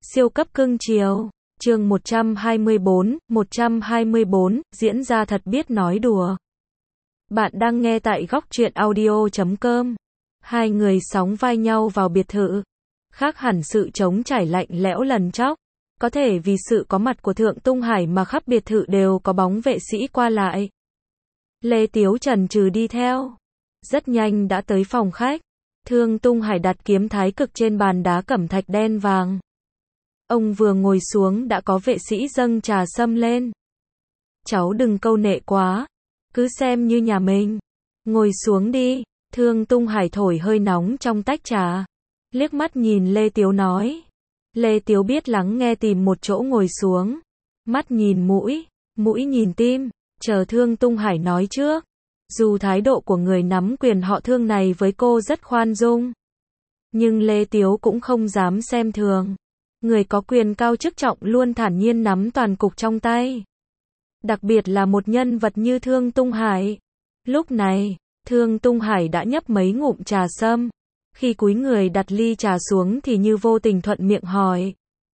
Siêu cấp cưng chiều. Chương 124, diễn ra thật biết nói đùa. Bạn đang nghe tại góc truyện audio.com. Hai người sóng vai nhau vào biệt thự. Khác hẳn sự trống trải lạnh lẽo lần chóc. Có thể vì sự có mặt của Thượng Tung Hải mà khắp biệt thự đều có bóng vệ sĩ qua lại. Lê Tiếu chần chừ đi theo. Rất nhanh đã tới phòng khách. Thương Tung Hải đặt kiếm thái cực trên bàn đá cẩm thạch đen vàng. Ông vừa ngồi xuống đã có vệ sĩ dâng trà sâm lên. Cháu đừng câu nệ quá, cứ xem như nhà mình. Ngồi xuống đi. Thương Tung Hải thổi hơi nóng trong tách trà. Liếc mắt nhìn Lê Tiếu nói. Lê Tiếu biết lắng nghe tìm một chỗ ngồi xuống. Mắt nhìn mũi, mũi nhìn tim, chờ Thương Tung Hải nói trước. Dù thái độ của người nắm quyền họ Thương này với cô rất khoan dung, nhưng Lê Tiếu cũng không dám xem thường. Người có quyền cao chức trọng luôn thản nhiên nắm toàn cục trong tay. Đặc biệt là một nhân vật như Thương Tung Hải. Lúc này, Thương Tung Hải đã nhấp mấy ngụm trà sâm. Khi cúi người đặt ly trà xuống thì như vô tình thuận miệng hỏi.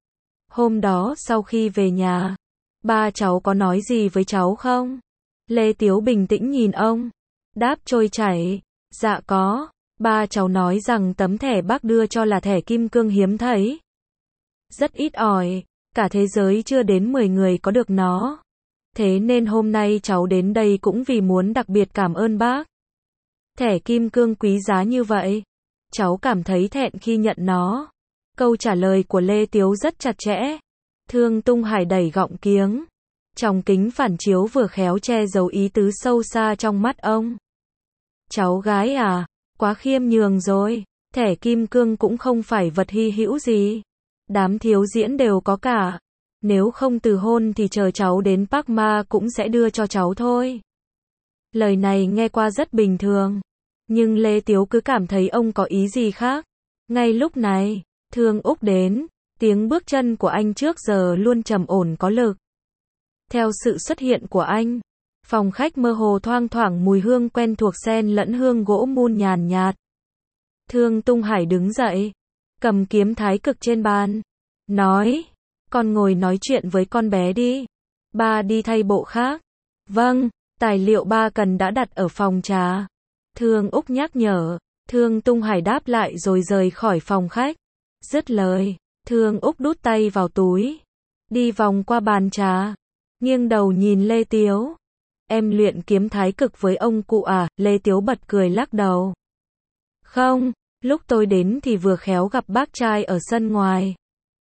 Hôm đó sau khi về nhà, ba cháu có nói gì với cháu không? Lê Tiếu bình tĩnh nhìn ông. Đáp trôi chảy. Dạ có. Ba cháu nói rằng tấm thẻ bác đưa cho là thẻ kim cương hiếm thấy. Rất ít ỏi. Cả thế giới chưa đến 10 người có được nó. Thế nên hôm nay cháu đến đây cũng vì muốn đặc biệt cảm ơn bác. Thẻ kim cương quý giá như vậy. Cháu cảm thấy thẹn khi nhận nó. Câu trả lời của Lê Tiếu rất chặt chẽ. Thương Tung Hải đẩy gọng kiếng. Trong kính phản chiếu vừa khéo che giấu ý tứ sâu xa trong mắt ông. Cháu gái à, quá khiêm nhường rồi. Thẻ kim cương cũng không phải vật hy hữu gì. Đám thiếu diễn đều có cả. Nếu không từ hôn thì chờ cháu đến Park Ma cũng sẽ đưa cho cháu thôi. Lời này nghe qua rất bình thường. Nhưng Lê Tiếu cứ cảm thấy ông có ý gì khác. Ngay lúc này, Thương Úc đến. Tiếng bước chân của anh trước giờ luôn trầm ổn có lực. Theo sự xuất hiện của anh, phòng khách mơ hồ thoang thoảng mùi hương quen thuộc xen lẫn hương gỗ mun nhàn nhạt. Thương Tung Hải đứng dậy, cầm kiếm thái cực trên bàn, nói, con ngồi nói chuyện với con bé đi. Ba đi thay bộ khác. Vâng, tài liệu ba cần đã đặt ở phòng trà. Thương Úc nhắc nhở. Thương Tung Hải đáp lại rồi rời khỏi phòng khách. Dứt lời, Thương Úc đút tay vào túi, đi vòng qua bàn trà, nghiêng đầu nhìn Lê Tiếu. Em luyện kiếm thái cực với ông cụ à? Lê Tiếu bật cười lắc đầu. Không, lúc tôi đến thì vừa khéo gặp bác trai ở sân ngoài.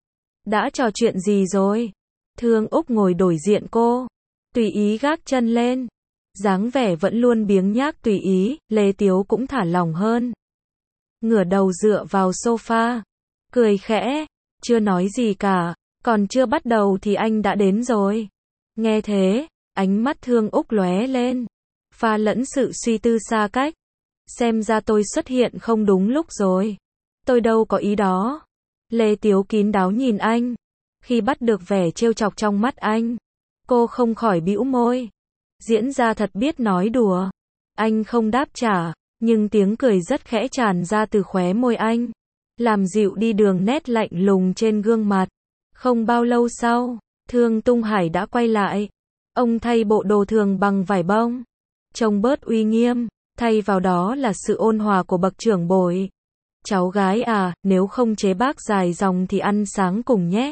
Đã trò chuyện gì rồi? Thương Úc ngồi đổi diện cô, tùy ý gác chân lên. Dáng vẻ vẫn luôn biếng nhác tùy ý, Lê Tiếu cũng thả lỏng hơn. Ngửa đầu dựa vào sofa, cười khẽ, chưa nói gì cả, còn chưa bắt đầu thì anh đã đến rồi. Nghe thế, ánh mắt Thương Úc lóe lên, pha lẫn sự suy tư xa cách. Xem ra tôi xuất hiện không đúng lúc rồi. Tôi đâu có ý đó. Lê Tiếu kín đáo nhìn anh. Khi bắt được vẻ trêu chọc trong mắt anh, cô không khỏi bĩu môi. Diễn ra thật biết nói đùa. Anh không đáp trả, nhưng tiếng cười rất khẽ tràn ra từ khóe môi anh, làm dịu đi đường nét lạnh lùng trên gương mặt. Không bao lâu sau, Thương Tung Hải đã quay lại. Ông thay bộ đồ thường bằng vải bông, trông bớt uy nghiêm, thay vào đó là sự ôn hòa của bậc trưởng bối. Cháu gái à, nếu không chế bác dài dòng thì ăn sáng cùng nhé.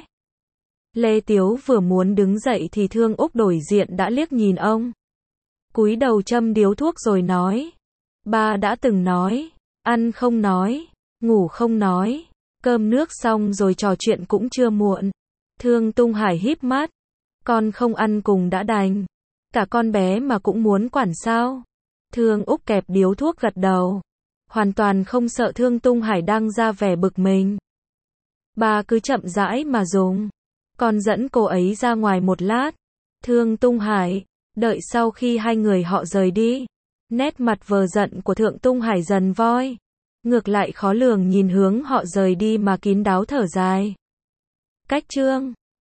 Lê Tiếu vừa muốn đứng dậy thì Thương Úc đổi diện đã liếc nhìn ông. Cúi đầu châm điếu thuốc rồi nói. Ba đã từng nói, ăn không nói, ngủ không nói, cơm nước xong rồi trò chuyện cũng chưa muộn. Thương Tung Hải híp mắt. Con không ăn cùng đã đành. Cả con bé mà cũng muốn quản sao? Thương Úc kẹp điếu thuốc gật đầu. Hoàn toàn không sợ Thương Tung Hải đang ra vẻ bực mình. Ba cứ chậm rãi mà dùng. Con dẫn cô ấy ra ngoài một lát. Thương Tung Hải, đợi sau khi hai người họ rời đi. Nét mặt vờ giận của Thượng Tung Hải dần voi. Ngược lại khó lường nhìn hướng họ rời đi mà kín đáo thở dài. Cách chương